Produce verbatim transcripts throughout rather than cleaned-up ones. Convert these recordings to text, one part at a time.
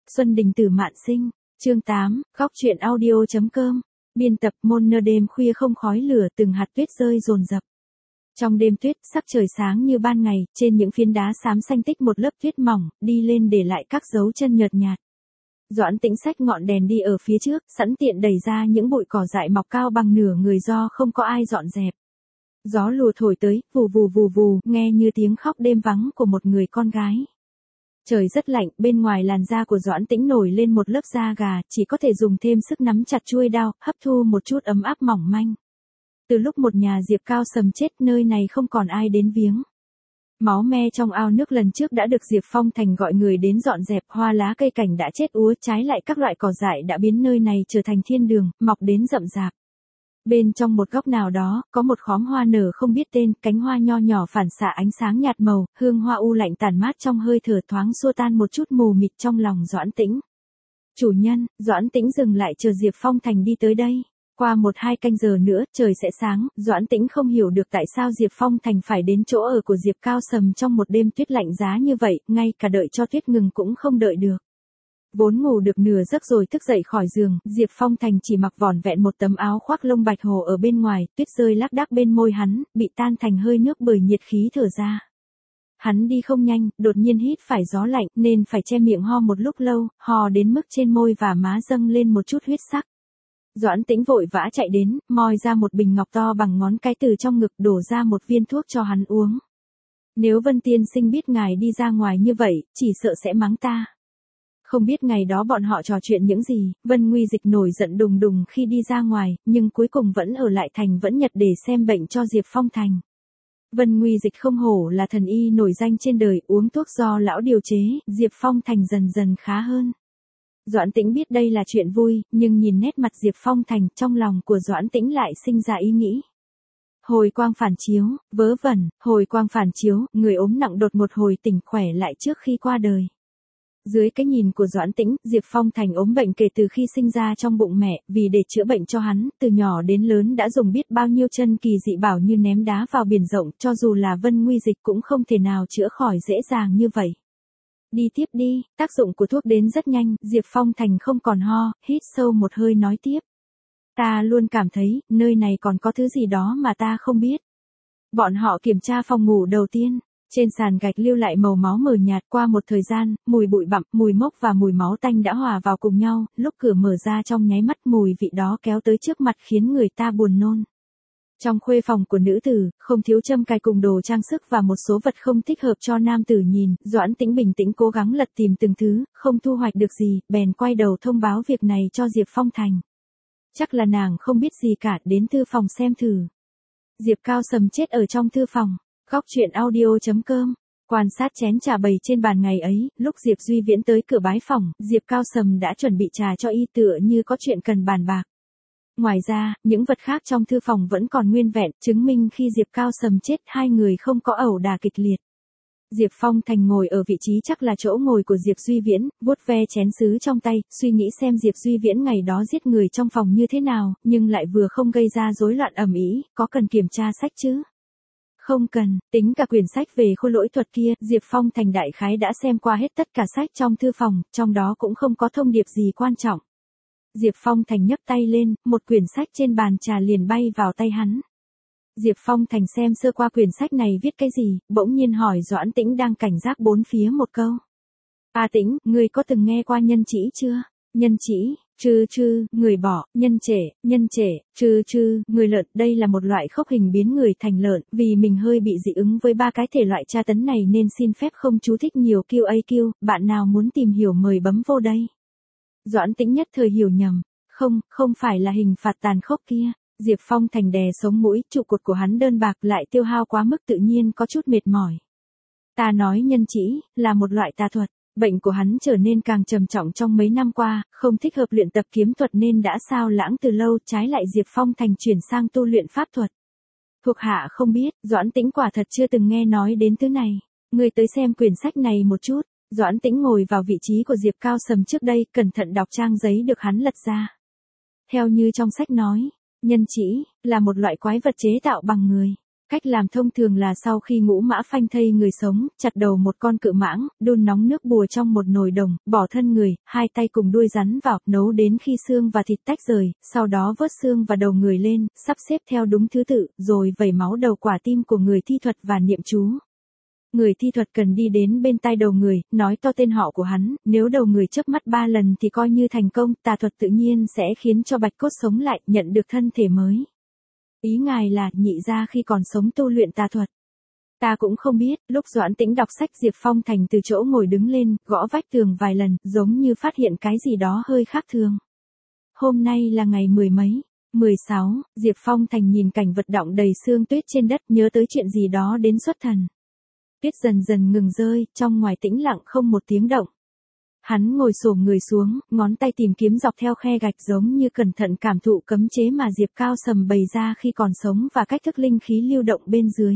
Xuân Đình Tử Mạn Sinh, chương tám, góc truyện audio chấm com, biên tập Môn Nơ. Đêm khuya không khói lửa, từng hạt tuyết rơi dồn dập. Trong đêm tuyết, sắc trời sáng như ban ngày, trên những phiến đá xám xanh tích một lớp tuyết mỏng, đi lên để lại các dấu chân nhợt nhạt. Doãn Tĩnh xách ngọn đèn đi ở phía trước, sẵn tiện đẩy ra những bụi cỏ dại mọc cao bằng nửa người do không có ai dọn dẹp. Gió lùa thổi tới, vù vù vù vù, nghe như tiếng khóc đêm vắng của một người con gái. Trời rất lạnh, bên ngoài làn da của Doãn Tĩnh nổi lên một lớp da gà, chỉ có thể dùng thêm sức nắm chặt chuôi đao, hấp thu một chút ấm áp mỏng manh. Từ lúc một nhà Diệp Cao Sầm chết, nơi này không còn ai đến viếng. Máu me trong ao nước lần trước đã được Diệp Phong Thành gọi người đến dọn dẹp, hoa lá cây cảnh đã chết úa, trái lại các loại cỏ dại đã biến nơi này trở thành thiên đường, mọc đến rậm rạp. Bên trong một góc nào đó, có một khóm hoa nở không biết tên, cánh hoa nho nhỏ phản xạ ánh sáng nhạt màu, hương hoa u lạnh tản mát trong hơi thở thoáng xua tan một chút mù mịt trong lòng Doãn Tĩnh. Chủ nhân, Doãn Tĩnh dừng lại chờ Diệp Phong Thành đi tới đây. Qua một hai canh giờ nữa, trời sẽ sáng, Doãn Tĩnh không hiểu được tại sao Diệp Phong Thành phải đến chỗ ở của Diệp Cao Sầm trong một đêm tuyết lạnh giá như vậy, ngay cả đợi cho tuyết ngừng cũng không đợi được. Vốn ngủ được nửa giấc rồi thức dậy khỏi giường, Diệp Phong Thành chỉ mặc vỏn vẹn một tấm áo khoác lông bạch hồ ở bên ngoài, tuyết rơi lác đác bên môi hắn, bị tan thành hơi nước bởi nhiệt khí thở ra. Hắn đi không nhanh, đột nhiên hít phải gió lạnh, nên phải che miệng ho một lúc lâu, ho đến mức trên môi và má dâng lên một chút huyết sắc. Doãn Tĩnh vội vã chạy đến, moi ra một bình ngọc to bằng ngón cái từ trong ngực, đổ ra một viên thuốc cho hắn uống. Nếu Vân tiên sinh biết ngài đi ra ngoài như vậy, chỉ sợ sẽ mắng ta. Không biết ngày đó bọn họ trò chuyện những gì, Vân Nguy Dịch nổi giận đùng đùng khi đi ra ngoài, nhưng cuối cùng vẫn ở lại thành Vẫn Nhật để xem bệnh cho Diệp Phong Thành. Vân Nguy Dịch không hổ là thần y nổi danh trên đời, uống thuốc do lão điều chế, Diệp Phong Thành dần dần khá hơn. Doãn Tĩnh biết đây là chuyện vui, nhưng nhìn nét mặt Diệp Phong Thành, trong lòng của Doãn Tĩnh lại sinh ra ý nghĩ. Hồi quang phản chiếu, vớ vẩn, hồi quang phản chiếu, người ốm nặng đột một hồi tỉnh khỏe lại trước khi qua đời. Dưới cái nhìn của Doãn Tĩnh, Diệp Phong Thành ốm bệnh kể từ khi sinh ra trong bụng mẹ, vì để chữa bệnh cho hắn, từ nhỏ đến lớn đã dùng biết bao nhiêu chân kỳ dị bảo như ném đá vào biển rộng, cho dù là Vân Nguy Dịch cũng không thể nào chữa khỏi dễ dàng như vậy. Đi tiếp đi, tác dụng của thuốc đến rất nhanh, Diệp Phong Thành không còn ho, hít sâu một hơi nói tiếp. Ta luôn cảm thấy, nơi này còn có thứ gì đó mà ta không biết. Bọn họ kiểm tra phòng ngủ đầu tiên. Trên sàn gạch lưu lại màu máu mờ nhạt, qua một thời gian, mùi bụi bặm, mùi mốc và mùi máu tanh đã hòa vào cùng nhau, lúc cửa mở ra trong nháy mắt mùi vị đó kéo tới trước mặt khiến người ta buồn nôn. Trong khuê phòng của nữ tử, không thiếu châm cài cùng đồ trang sức và một số vật không thích hợp cho nam tử nhìn, Doãn Tĩnh bình tĩnh cố gắng lật tìm từng thứ, không thu hoạch được gì, bèn quay đầu thông báo việc này cho Diệp Phong Thành. Chắc là nàng không biết gì cả, đến thư phòng xem thử. Diệp Cao Sầm chết ở trong thư phòng. Góc truyện audio chấm com, quan sát chén trà bày trên bàn ngày ấy, lúc Diệp Duy Viễn tới cửa bái phỏng, Diệp Cao Sầm đã chuẩn bị trà cho y tựa như có chuyện cần bàn bạc. Ngoài ra, những vật khác trong thư phòng vẫn còn nguyên vẹn, chứng minh khi Diệp Cao Sầm chết hai người không có ẩu đả kịch liệt. Diệp Phong Thành ngồi ở vị trí chắc là chỗ ngồi của Diệp Duy Viễn, vuốt ve chén sứ trong tay, suy nghĩ xem Diệp Duy Viễn ngày đó giết người trong phòng như thế nào, nhưng lại vừa không gây ra rối loạn ầm ĩ, có cần kiểm tra sách chứ? Không cần, tính cả quyển sách về khôi lỗi thuật kia, Diệp Phong Thành đại khái đã xem qua hết tất cả sách trong thư phòng, trong đó cũng không có thông điệp gì quan trọng. Diệp Phong Thành nhấc tay lên, một quyển sách trên bàn trà liền bay vào tay hắn. Diệp Phong Thành xem sơ qua quyển sách này viết cái gì, bỗng nhiên hỏi Doãn Tĩnh đang cảnh giác bốn phía một câu. A Tĩnh, ngươi có từng nghe qua nhân chỉ chưa? Nhân chỉ, trư trư, người bỏ, nhân trể, nhân trể, trư trư, người lợn, đây là một loại khốc hình biến người thành lợn, vì mình hơi bị dị ứng với ba cái thể loại tra tấn này nên xin phép không chú thích nhiều Q A Q, bạn nào muốn tìm hiểu mời bấm vô đây. Doãn Tĩnh nhất thời hiểu nhầm, không, không phải là hình phạt tàn khốc kia. Diệp Phong Thành đè sống mũi, trụ cột của hắn đơn bạc lại tiêu hao quá mức tự nhiên có chút mệt mỏi. Ta nói nhân chỉ, là một loại tà thuật. Bệnh của hắn trở nên càng trầm trọng trong mấy năm qua, không thích hợp luyện tập kiếm thuật nên đã sao lãng từ lâu, trái lại Diệp Phong Thành chuyển sang tu luyện pháp thuật. Thuộc hạ không biết, Doãn Tĩnh quả thật chưa từng nghe nói đến thứ này. Ngươi tới xem quyển sách này một chút. Doãn Tĩnh ngồi vào vị trí của Diệp Cao Sầm trước đây, cẩn thận đọc trang giấy được hắn lật ra. Theo như trong sách nói, nhân chỉ là một loại quái vật chế tạo bằng người. Cách làm thông thường là sau khi ngũ mã phanh thây người sống, chặt đầu một con cự mãng, đun nóng nước bùa trong một nồi đồng, bỏ thân người, hai tay cùng đuôi rắn vào, nấu đến khi xương và thịt tách rời, sau đó vớt xương và đầu người lên, sắp xếp theo đúng thứ tự, rồi vẩy máu đầu quả tim của người thi thuật và niệm chú. Người thi thuật cần đi đến bên tai đầu người, nói to tên họ của hắn, nếu đầu người chớp mắt ba lần thì coi như thành công, tà thuật tự nhiên sẽ khiến cho bạch cốt sống lại, nhận được thân thể mới. Ý ngài là, nhị gia khi còn sống tu luyện tà thuật. Ta cũng không biết, lúc Doãn Tĩnh đọc sách Diệp Phong Thành từ chỗ ngồi đứng lên, gõ vách tường vài lần, giống như phát hiện cái gì đó hơi khác thường. Hôm nay là ngày mười mấy. mười sáu, Diệp Phong Thành nhìn cảnh vật đọng đầy sương tuyết trên đất, nhớ tới chuyện gì đó đến xuất thần. Tuyết dần dần ngừng rơi, trong ngoài tĩnh lặng không một tiếng động. Hắn ngồi xổm người xuống, ngón tay tìm kiếm dọc theo khe gạch giống như cẩn thận cảm thụ cấm chế mà Diệp Cao Sầm bày ra khi còn sống và cách thức linh khí lưu động bên dưới.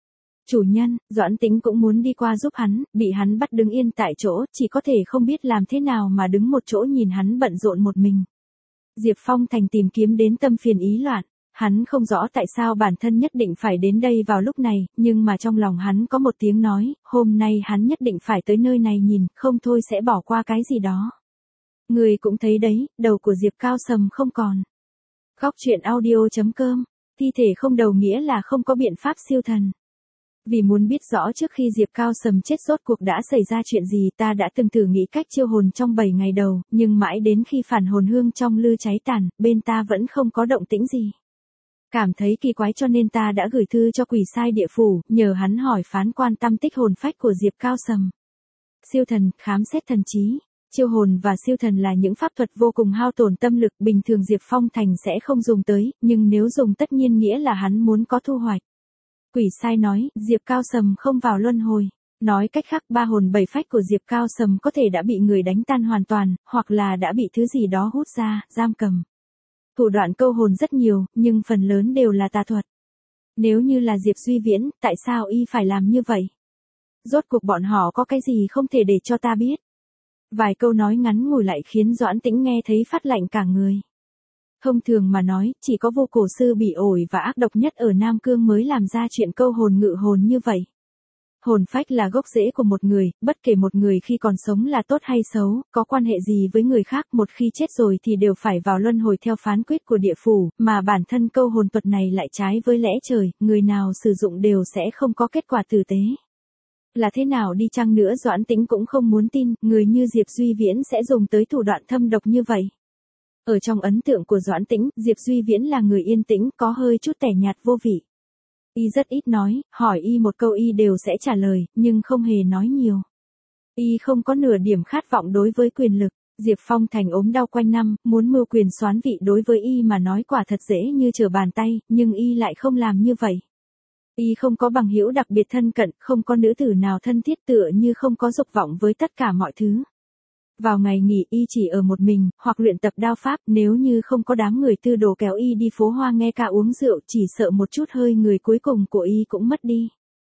Chủ nhân, Doãn Tĩnh cũng muốn đi qua giúp hắn, bị hắn bắt đứng yên tại chỗ, chỉ có thể không biết làm thế nào mà đứng một chỗ nhìn hắn bận rộn một mình. Diệp Phong Thành tìm kiếm đến tâm phiền ý loạn. Hắn không rõ tại sao bản thân nhất định phải đến đây vào lúc này, nhưng mà trong lòng hắn có một tiếng nói, hôm nay hắn nhất định phải tới nơi này nhìn, không thôi sẽ bỏ qua cái gì đó. Người cũng thấy đấy, đầu của Diệp Cao Sầm không còn. Góc truyện audio chấm com, thi thể không đầu nghĩa là không có biện pháp siêu thần. Vì muốn biết rõ trước khi Diệp Cao Sầm chết rốt cuộc đã xảy ra chuyện gì, ta đã từng thử nghĩ cách chiêu hồn trong bảy ngày đầu, nhưng mãi đến khi phản hồn hương trong lư cháy tàn, bên ta vẫn không có động tĩnh gì. Cảm thấy kỳ quái cho nên ta đã gửi thư cho quỷ sai địa phủ, nhờ hắn hỏi phán quan tâm tích hồn phách của Diệp Cao Sầm. Siêu thần, khám xét thần trí. Chiêu hồn và siêu thần là những pháp thuật vô cùng hao tổn tâm lực, bình thường Diệp Phong Thành sẽ không dùng tới, nhưng nếu dùng tất nhiên nghĩa là hắn muốn có thu hoạch. Quỷ sai nói, Diệp Cao Sầm không vào luân hồi. Nói cách khác, ba hồn bảy phách của Diệp Cao Sầm có thể đã bị người đánh tan hoàn toàn, hoặc là đã bị thứ gì đó hút ra, giam cầm. Thủ đoạn câu hồn rất nhiều, nhưng phần lớn đều là tà thuật. Nếu như là Diệp Duy Viễn, tại sao y phải làm như vậy? Rốt cuộc bọn họ có cái gì không thể để cho ta biết? Vài câu nói ngắn ngủi lại khiến Doãn Tĩnh nghe thấy phát lạnh cả người. Thông thường mà nói, chỉ có vô cổ sư bị ổi và ác độc nhất ở Nam Cương mới làm ra chuyện câu hồn ngự hồn như vậy. Hồn phách là gốc rễ của một người, bất kể một người khi còn sống là tốt hay xấu, có quan hệ gì với người khác, một khi chết rồi thì đều phải vào luân hồi theo phán quyết của địa phủ, mà bản thân câu hồn thuật này lại trái với lẽ trời, người nào sử dụng đều sẽ không có kết quả tử tế. Là thế nào đi chăng nữa Doãn Tĩnh cũng không muốn tin, người như Diệp Duy Viễn sẽ dùng tới thủ đoạn thâm độc như vậy. Ở trong ấn tượng của Doãn Tĩnh, Diệp Duy Viễn là người yên tĩnh, có hơi chút tẻ nhạt vô vị. Y rất ít nói, hỏi y một câu y đều sẽ trả lời, nhưng không hề nói nhiều. Y không có nửa điểm khát vọng đối với quyền lực. Diệp Phong Thành ốm đau quanh năm, muốn mưu quyền soán vị đối với y mà nói quả thật dễ như trở bàn tay, nhưng y lại không làm như vậy. Y không có bằng hữu đặc biệt thân cận, không có nữ tử nào thân thiết tựa như không có dục vọng với tất cả mọi thứ. Vào ngày nghỉ y chỉ ở một mình, hoặc luyện tập đao pháp, nếu như không có đám người tư đồ kéo y đi phố hoa nghe ca uống rượu, chỉ sợ một chút hơi người cuối cùng của y cũng mất đi.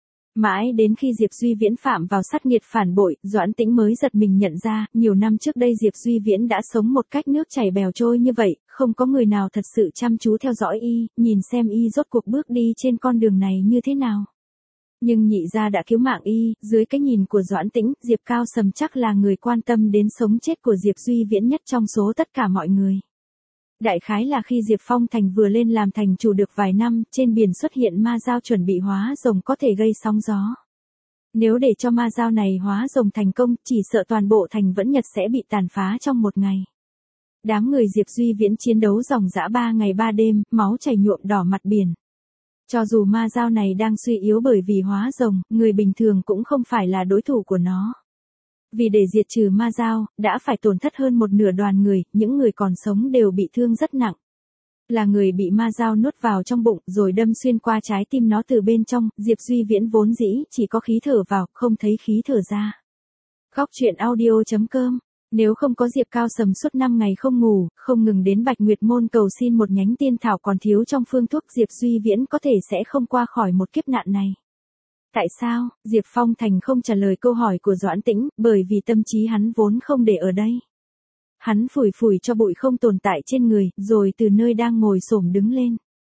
Mãi đến khi Diệp Duy Viễn phạm vào sát nghiệt phản bội, Doãn Tĩnh mới giật mình nhận ra, nhiều năm trước đây Diệp Duy Viễn đã sống một cách nước chảy bèo trôi như vậy, không có người nào thật sự chăm chú theo dõi y, nhìn xem y rốt cuộc bước đi trên con đường này như thế nào. Nhưng nhị gia đã cứu mạng y, dưới cái nhìn của Doãn Tĩnh, Diệp Cao Sầm chắc là người quan tâm đến sống chết của Diệp Duy Viễn nhất trong số tất cả mọi người. Đại khái là khi Diệp Phong Thành vừa lên làm thành chủ được vài năm, trên biển xuất hiện ma dao chuẩn bị hóa rồng có thể gây sóng gió. Nếu để cho ma dao này hóa rồng thành công, chỉ sợ toàn bộ thành Vẫn Nhật sẽ bị tàn phá trong một ngày. Đám người Diệp Duy Viễn chiến đấu ròng rã ba ngày ba đêm, máu chảy nhuộm đỏ mặt biển. Cho dù ma dao này đang suy yếu bởi vì hóa rồng, người bình thường cũng không phải là đối thủ của nó. Vì để diệt trừ ma dao, đã phải tổn thất hơn một nửa đoàn người, những người còn sống đều bị thương rất nặng. Là người bị ma dao nuốt vào trong bụng rồi đâm xuyên qua trái tim nó từ bên trong, Diệp Duy Viễn vốn dĩ chỉ có khí thở vào, không thấy khí thở ra. Góc truyện audio chấm com. Nếu không có Diệp Cao Sầm suốt năm ngày không ngủ, không ngừng đến Bạch Nguyệt Môn cầu xin một nhánh tiên thảo còn thiếu trong phương thuốc, Diệp Duy Viễn có thể sẽ không qua khỏi một kiếp nạn này. Tại sao? Diệp Phong Thành không trả lời câu hỏi của Doãn Tĩnh, bởi vì tâm trí hắn vốn không để ở đây. Hắn phủi phủi cho bụi không tồn tại trên người, rồi từ nơi đang ngồi xổm đứng lên.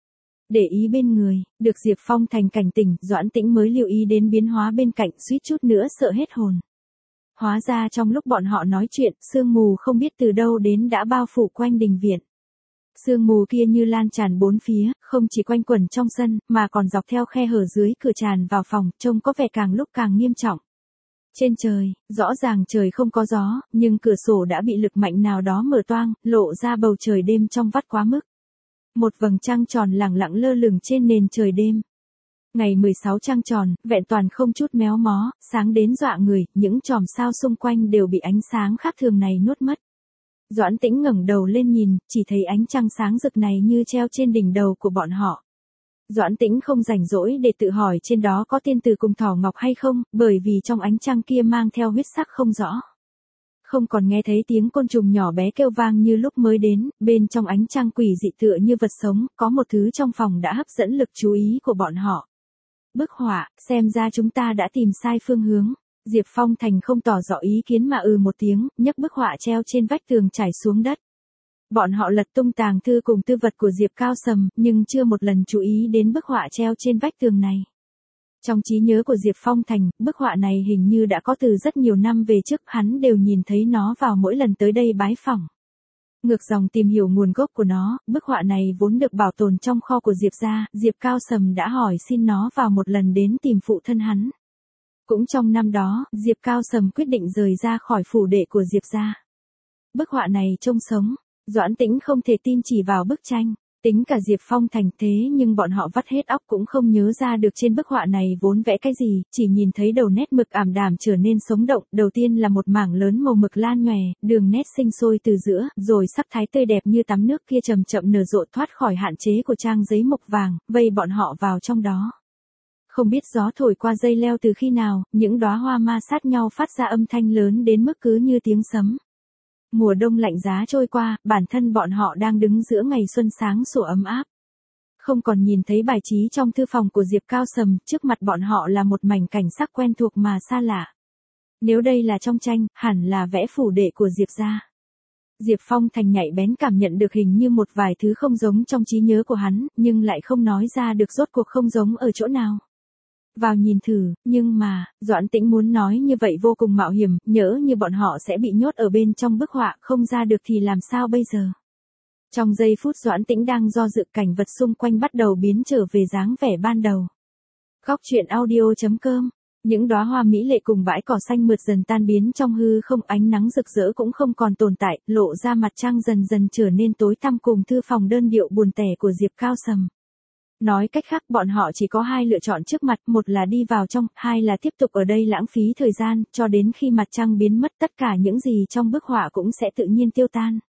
Để ý bên người, được Diệp Phong Thành cảnh tỉnh, Doãn Tĩnh mới lưu ý đến biến hóa bên cạnh, suýt chút nữa sợ hết hồn. Hóa ra trong lúc bọn họ nói chuyện, sương mù không biết từ đâu đến đã bao phủ quanh đình viện. Sương mù kia như lan tràn bốn phía, không chỉ quanh quẩn trong sân, mà còn dọc theo khe hở dưới cửa tràn vào phòng, trông có vẻ càng lúc càng nghiêm trọng. Trên trời, rõ ràng trời không có gió, nhưng cửa sổ đã bị lực mạnh nào đó mở toang, lộ ra bầu trời đêm trong vắt quá mức. Một vầng trăng tròn lẳng lặng lơ lửng trên nền trời đêm. Ngày mười sáu trăng tròn, vẹn toàn không chút méo mó, sáng đến dọa người, những chòm sao xung quanh đều bị ánh sáng khác thường này nuốt mất. Doãn Tĩnh ngẩng đầu lên nhìn, chỉ thấy ánh trăng sáng rực này như treo trên đỉnh đầu của bọn họ. Doãn Tĩnh không rảnh rỗi để tự hỏi trên đó có tiên tử cùng thỏ ngọc hay không, bởi vì trong ánh trăng kia mang theo huyết sắc không rõ. Không còn nghe thấy tiếng côn trùng nhỏ bé kêu vang như lúc mới đến, bên trong ánh trăng quỷ dị tựa như vật sống, có một thứ trong phòng đã hấp dẫn lực chú ý của bọn họ. Bức họa, xem ra chúng ta đã tìm sai phương hướng. Diệp Phong Thành không tỏ rõ ý kiến mà ừ một tiếng, nhấc bức họa treo trên vách tường trải xuống đất. Bọn họ lật tung tàng thư cùng tư vật của Diệp Cao Sầm, nhưng chưa một lần chú ý đến bức họa treo trên vách tường này. Trong trí nhớ của Diệp Phong Thành, bức họa này hình như đã có từ rất nhiều năm về trước, hắn đều nhìn thấy nó vào mỗi lần tới đây bái phỏng. Ngược dòng tìm hiểu nguồn gốc của nó, bức họa này vốn được bảo tồn trong kho của Diệp gia, Diệp Cao Sầm đã hỏi xin nó vào một lần đến tìm phụ thân hắn. Cũng trong năm đó, Diệp Cao Sầm quyết định rời ra khỏi phủ đệ của Diệp gia. Bức họa này trông sống, Doãn Tĩnh không thể tin chỉ vào bức tranh. Tính cả Diệp Phong Thành thế nhưng bọn họ vắt hết óc cũng không nhớ ra được trên bức họa này vốn vẽ cái gì, chỉ nhìn thấy đầu nét mực ảm đạm trở nên sống động, đầu tiên là một mảng lớn màu mực lan nhòe, đường nét sinh sôi từ giữa, rồi sắc thái tươi đẹp như tắm nước kia chậm chậm nở rộ thoát khỏi hạn chế của trang giấy mộc vàng, vây bọn họ vào trong đó. Không biết gió thổi qua dây leo từ khi nào, những đóa hoa ma sát nhau phát ra âm thanh lớn đến mức cứ như tiếng sấm. Mùa đông lạnh giá trôi qua, bản thân bọn họ đang đứng giữa ngày xuân sáng sủa ấm áp. Không còn nhìn thấy bài trí trong thư phòng của Diệp Cao Sầm, trước mặt bọn họ là một mảnh cảnh sắc quen thuộc mà xa lạ. Nếu đây là trong tranh, hẳn là vẽ phủ đệ của Diệp gia. Diệp Phong Thành nhạy bén cảm nhận được hình như một vài thứ không giống trong trí nhớ của hắn, nhưng lại không nói ra được rốt cuộc không giống ở chỗ nào. Vào nhìn thử, nhưng mà, Doãn Tĩnh muốn nói như vậy vô cùng mạo hiểm, nhỡ như bọn họ sẽ bị nhốt ở bên trong bức họa, không ra được thì làm sao bây giờ. Trong giây phút Doãn Tĩnh đang do dự, cảnh vật xung quanh bắt đầu biến trở về dáng vẻ ban đầu. Góc truyện audio chấm com. Những đóa hoa mỹ lệ cùng bãi cỏ xanh mượt dần tan biến trong hư không, ánh nắng rực rỡ cũng không còn tồn tại, lộ ra mặt trăng dần dần trở nên tối tăm cùng thư phòng đơn điệu buồn tẻ của Diệp Cao Sầm. Nói cách khác, bọn họ chỉ có hai lựa chọn trước mặt, một là đi vào trong, hai là tiếp tục ở đây lãng phí thời gian, cho đến khi mặt trăng biến mất, tất cả những gì trong bức họa cũng sẽ tự nhiên tiêu tan.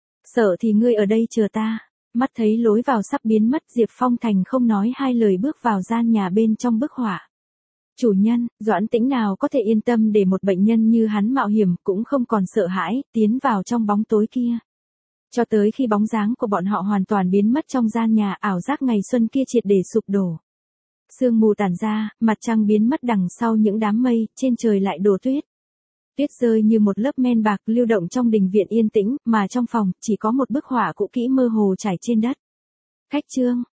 Sợ thì ngươi ở đây chờ ta. Mắt thấy lối vào sắp biến mất, Diệp Phong Thành không nói hai lời bước vào gian nhà bên trong bức họa. Chủ nhân, Doãn Tĩnh nào có thể yên tâm để một bệnh nhân như hắn mạo hiểm, cũng không còn sợ hãi, tiến vào trong bóng tối kia. Cho tới khi bóng dáng của bọn họ hoàn toàn biến mất trong gian nhà, ảo giác ngày xuân kia triệt để sụp đổ. Sương mù tản ra, mặt trăng biến mất đằng sau những đám mây, trên trời lại đổ tuyết. Tuyết rơi như một lớp men bạc lưu động trong đình viện yên tĩnh, mà trong phòng, chỉ có một bức họa cũ kỹ mơ hồ trải trên đất. Khách trương,